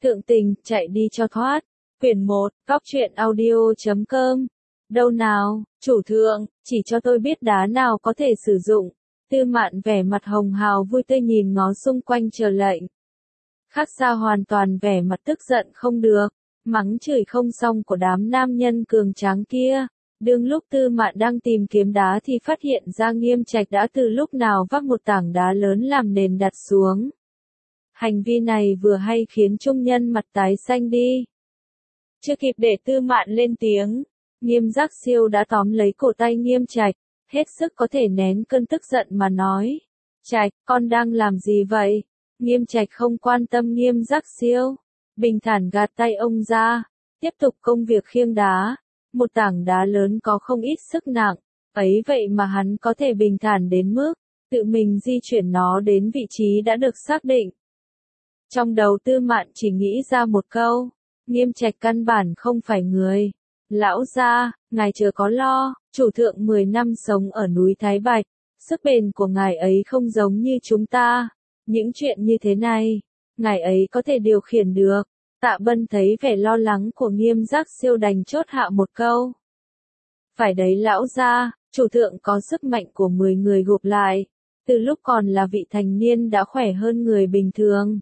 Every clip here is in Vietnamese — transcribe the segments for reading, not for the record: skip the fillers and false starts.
Thượng tình, chạy đi cho thoát. Quyển 1, Cóc truyện audio.com. Đâu nào, chủ thượng, chỉ cho tôi biết đá nào có thể sử dụng. Tư Mạn vẻ mặt hồng hào vui tươi nhìn ngó xung quanh chờ lệnh. Khác xa hoàn toàn vẻ mặt tức giận không được, mắng chửi không xong của đám nam nhân cường tráng kia. Đương lúc Tư Mạn đang tìm kiếm đá thì phát hiện ra Nghiêm Trạch đã từ lúc nào vác một tảng đá lớn làm nền đặt xuống. Hành vi này vừa hay khiến trung nhân mặt tái xanh đi. Chưa kịp để Tư Mạn lên tiếng, Nghiêm Giác Siêu đã tóm lấy cổ tay Nghiêm Trạch, hết sức có thể nén cơn tức giận mà nói. Trạch, con đang làm gì vậy? Nghiêm Trạch không quan tâm Nghiêm Giác Siêu, bình thản gạt tay ông ra, tiếp tục công việc khiêng đá. Một tảng đá lớn có không ít sức nặng, ấy vậy mà hắn có thể bình thản đến mức tự mình di chuyển nó đến vị trí đã được xác định. Trong đầu Tư Mạn chỉ nghĩ ra một câu, Nghiêm Trạch căn bản không phải người. Lão gia, ngài chớ có lo, chủ thượng 10 năm sống ở núi Thái Bạch, sức bền của ngài ấy không giống như chúng ta. Những chuyện như thế này, ngài ấy có thể điều khiển được. Tạ Bân thấy vẻ lo lắng của Nghiêm Giác Siêu đành chốt hạ một câu. Phải đấy lão gia, chủ thượng có sức mạnh của 10 người gộp lại, từ lúc còn là vị thành niên đã khỏe hơn người bình thường.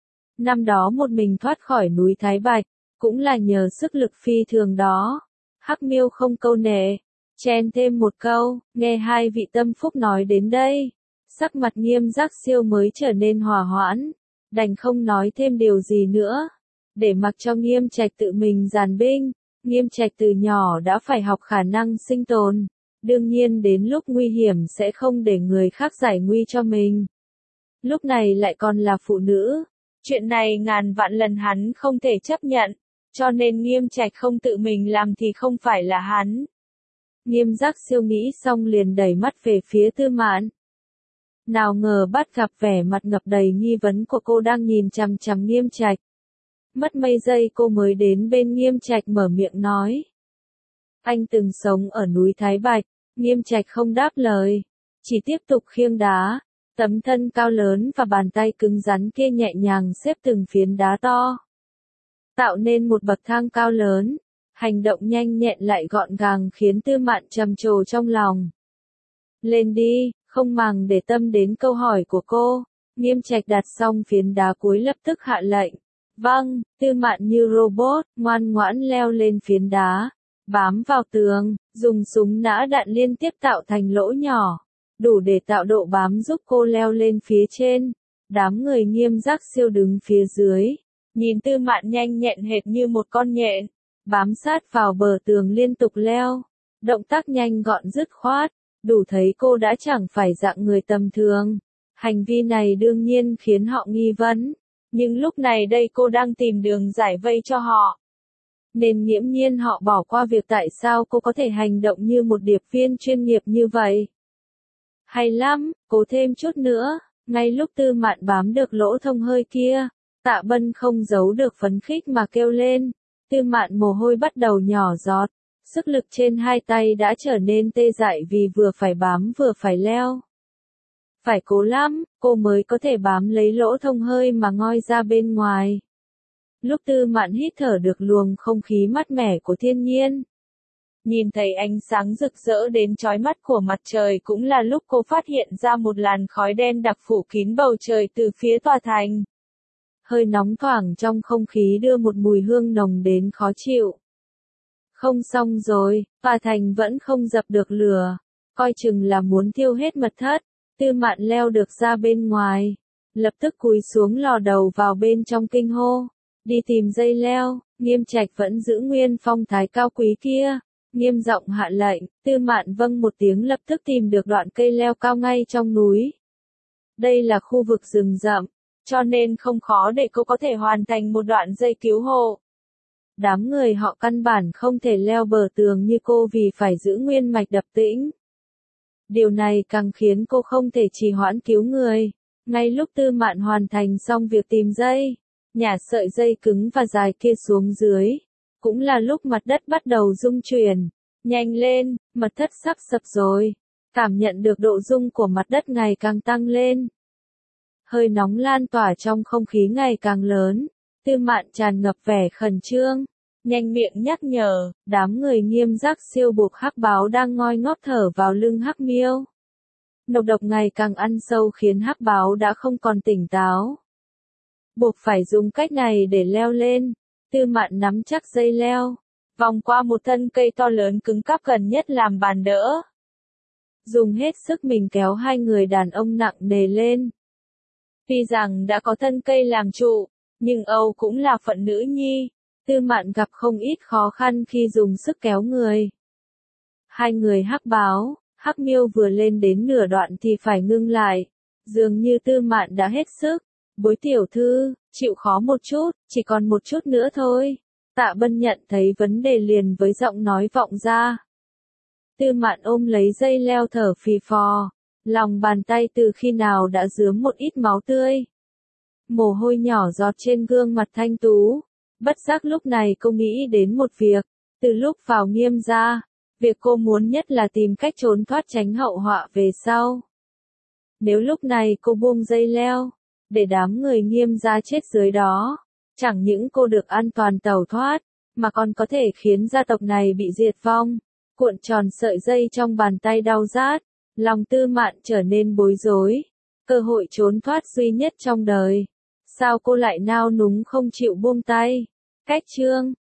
Năm đó một mình thoát khỏi núi Thái Bạch, cũng là nhờ sức lực phi thường đó. Hắc Miêu không câu nệ, chen thêm một câu, nghe hai vị tâm phúc nói đến đây, sắc mặt Nghiêm Giác Siêu mới trở nên hòa hoãn, đành không nói thêm điều gì nữa, để mặc cho Nghiêm Trạch tự mình dàn binh. Nghiêm Trạch từ nhỏ đã phải học khả năng sinh tồn, đương nhiên đến lúc nguy hiểm sẽ không để người khác giải nguy cho mình. Lúc này lại còn là phụ nữ, chuyện này ngàn vạn lần hắn không thể chấp nhận, cho nên Nghiêm Trạch không tự mình làm thì không phải là hắn. Nghiêm Giác Siêu nghĩ xong liền đẩy mắt về phía Tư Mạn. Nào ngờ bắt gặp vẻ mặt ngập đầy nghi vấn của cô đang nhìn chằm chằm Nghiêm Trạch. Mất mấy giây cô mới đến bên Nghiêm Trạch mở miệng nói. Anh từng sống ở núi Thái Bạch. Nghiêm Trạch không đáp lời, chỉ tiếp tục khiêng đá. Tấm thân cao lớn và bàn tay cứng rắn kia nhẹ nhàng xếp từng phiến đá to, tạo nên một bậc thang cao lớn. Hành động nhanh nhẹn lại gọn gàng khiến Tư Mạn trầm trồ trong lòng. Lên đi, không màng để tâm đến câu hỏi của cô. Nghiêm Trạch đặt xong phiến đá cuối lập tức hạ lệnh. Vâng, Tư Mạn như robot, ngoan ngoãn leo lên phiến đá, bám vào tường, dùng súng nã đạn liên tiếp tạo thành lỗ nhỏ, đủ để tạo độ bám giúp cô leo lên phía trên. Đám người Nghiêm Giác Siêu đứng phía dưới, nhìn Tư Mạn nhanh nhẹn hệt như một con nhện, bám sát vào bờ tường liên tục leo, động tác nhanh gọn dứt khoát, đủ thấy cô đã chẳng phải dạng người tầm thường. Hành vi này đương nhiên khiến họ nghi vấn. Nhưng lúc này đây cô đang tìm đường giải vây cho họ. Nên nghiễm nhiên họ bỏ qua việc tại sao cô có thể hành động như một điệp viên chuyên nghiệp như vậy. Hay lắm, cố thêm chút nữa. Ngay lúc Tư Mạn bám được lỗ thông hơi kia, Tạ Bân không giấu được phấn khích mà kêu lên. Tư Mạn mồ hôi bắt đầu nhỏ giọt, sức lực trên hai tay đã trở nên tê dại vì vừa phải bám vừa phải leo. Phải cố lắm, cô mới có thể bám lấy lỗ thông hơi mà ngoi ra bên ngoài. Lúc Tư Mạn hít thở được luồng không khí mát mẻ của thiên nhiên, nhìn thấy ánh sáng rực rỡ đến chói mắt của mặt trời cũng là lúc cô phát hiện ra một làn khói đen đặc phủ kín bầu trời từ phía tòa thành. Hơi nóng thoảng trong không khí đưa một mùi hương nồng đến khó chịu. Không xong rồi, tòa thành vẫn không dập được lửa, coi chừng là muốn thiêu hết mật thất. Tư Mạn leo được ra bên ngoài, lập tức cúi xuống lò đầu vào bên trong kinh hô, đi tìm dây leo. Nghiêm Trạch vẫn giữ nguyên phong thái cao quý kia, nghiêm giọng hạ lệnh. Tư Mạn vâng một tiếng lập tức tìm được đoạn cây leo cao ngay trong núi. Đây là khu vực rừng rậm, cho nên không khó để cô có thể hoàn thành một đoạn dây cứu hộ. Đám người họ căn bản không thể leo bờ tường như cô vì phải giữ nguyên mạch đập tĩnh. Điều này càng khiến cô không thể trì hoãn cứu người. Ngay lúc Tư Mạn hoàn thành xong việc tìm dây, nhả sợi dây cứng và dài kia xuống dưới, cũng là lúc mặt đất bắt đầu rung chuyển. Nhanh lên, mật thất sắp sập rồi. Cảm nhận được độ rung của mặt đất ngày càng tăng lên. Hơi nóng lan tỏa trong không khí ngày càng lớn. Tư Tư Mạn tràn ngập vẻ khẩn trương, nhanh miệng nhắc nhở, đám người Nghiêm Giác siêu buộc Hắc Báo đang ngoi ngót thở vào lưng Hắc Miêu. Nọc độc ngày càng ăn sâu khiến Hắc Báo đã không còn tỉnh táo. Buộc phải dùng cách này để leo lên. Tư Mạn nắm chắc dây leo, vòng qua một thân cây to lớn cứng cáp gần nhất làm bàn đỡ. Dùng hết sức mình kéo hai người đàn ông nặng nề lên. Tuy rằng đã có thân cây làm trụ, nhưng Âu cũng là phận nữ nhi. Tư Mạn gặp không ít khó khăn khi dùng sức kéo người. Hai người Hắc Báo, Hắc Miêu vừa lên đến nửa đoạn thì phải ngưng lại. Dường như Tư Mạn đã hết sức. Bối tiểu thư, chịu khó một chút, chỉ còn một chút nữa thôi. Tạ Bân nhận thấy vấn đề liền với giọng nói vọng ra. Tư Mạn ôm lấy dây leo thở phì phò, lòng bàn tay từ khi nào đã rướm một ít máu tươi. Mồ hôi nhỏ giọt trên gương mặt thanh tú. Bất giác lúc này cô nghĩ đến một việc, từ lúc vào Nghiêm gia, việc cô muốn nhất là tìm cách trốn thoát tránh hậu họa về sau. Nếu lúc này cô buông dây leo, để đám người Nghiêm gia chết dưới đó, chẳng những cô được an toàn tẩu thoát, mà còn có thể khiến gia tộc này bị diệt vong. Cuộn tròn sợi dây trong bàn tay đau rát, lòng Tư Mạn trở nên bối rối. Cơ hội trốn thoát duy nhất trong đời. Sao cô lại nao núng không chịu buông tay? Cách chương